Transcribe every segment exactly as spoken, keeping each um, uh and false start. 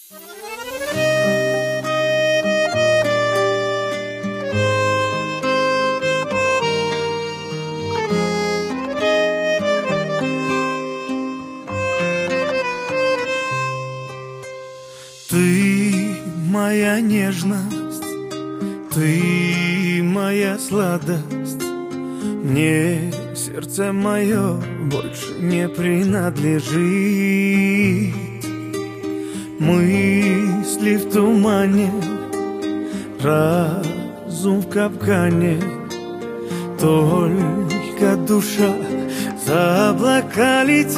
Ты моя нежность, ты моя сладость. Мне сердце мое больше не принадлежит. Мысли в тумане, разум в капкане. Только душа за облака летит.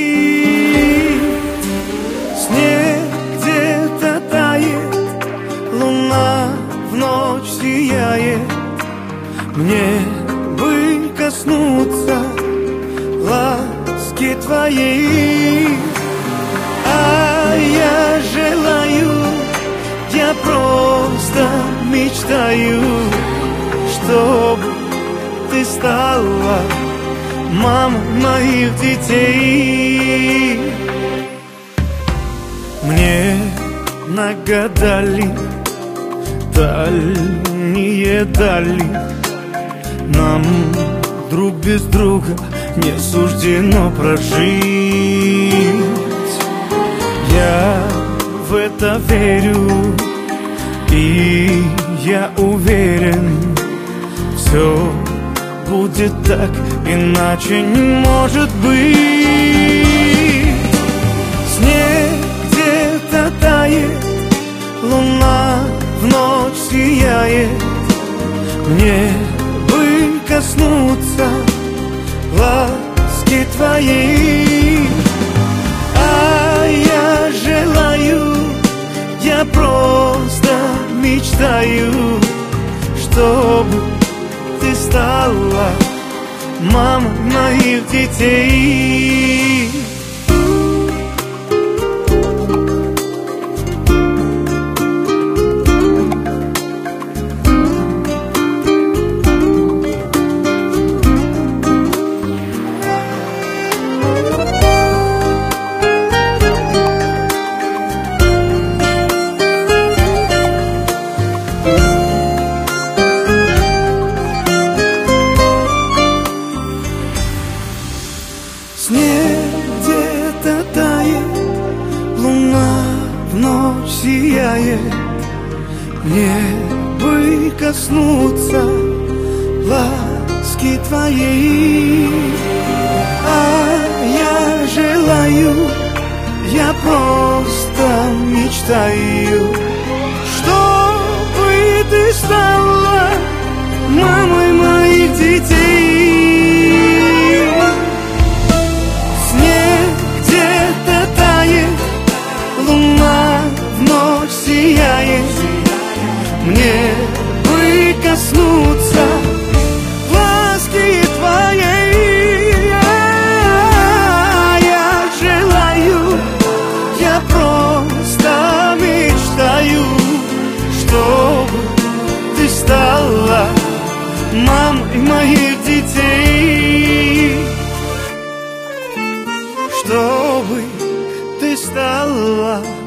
Снег где-то тает, луна в ночь сияет. Мне бы коснуться ласки твоей, а я желаю, я просто мечтаю, чтобы ты стала мамой моих детей. Мне нагадали дальние дали, нам друг без друга не суждено прожить. Я в это верю, и я уверен, все будет так, иначе не может быть. Снег где-то тает, луна в ночь сияет. Мне бы коснуться ласки твоей, а я желаю, я просто мечтаю, чтобы ты стала мамой моих детей. Снег где-то тает, луна в ночь сияет. Мне бы коснуться ласки твоей, а я желаю, я просто мечтаю, чтобы ты стала мамой моих детей. Луна в ночь сияет. Мне бы коснуться ласки твоей, а я желаю, я просто мечтаю, чтобы ты стала мамой моих детей, чтобы ты стала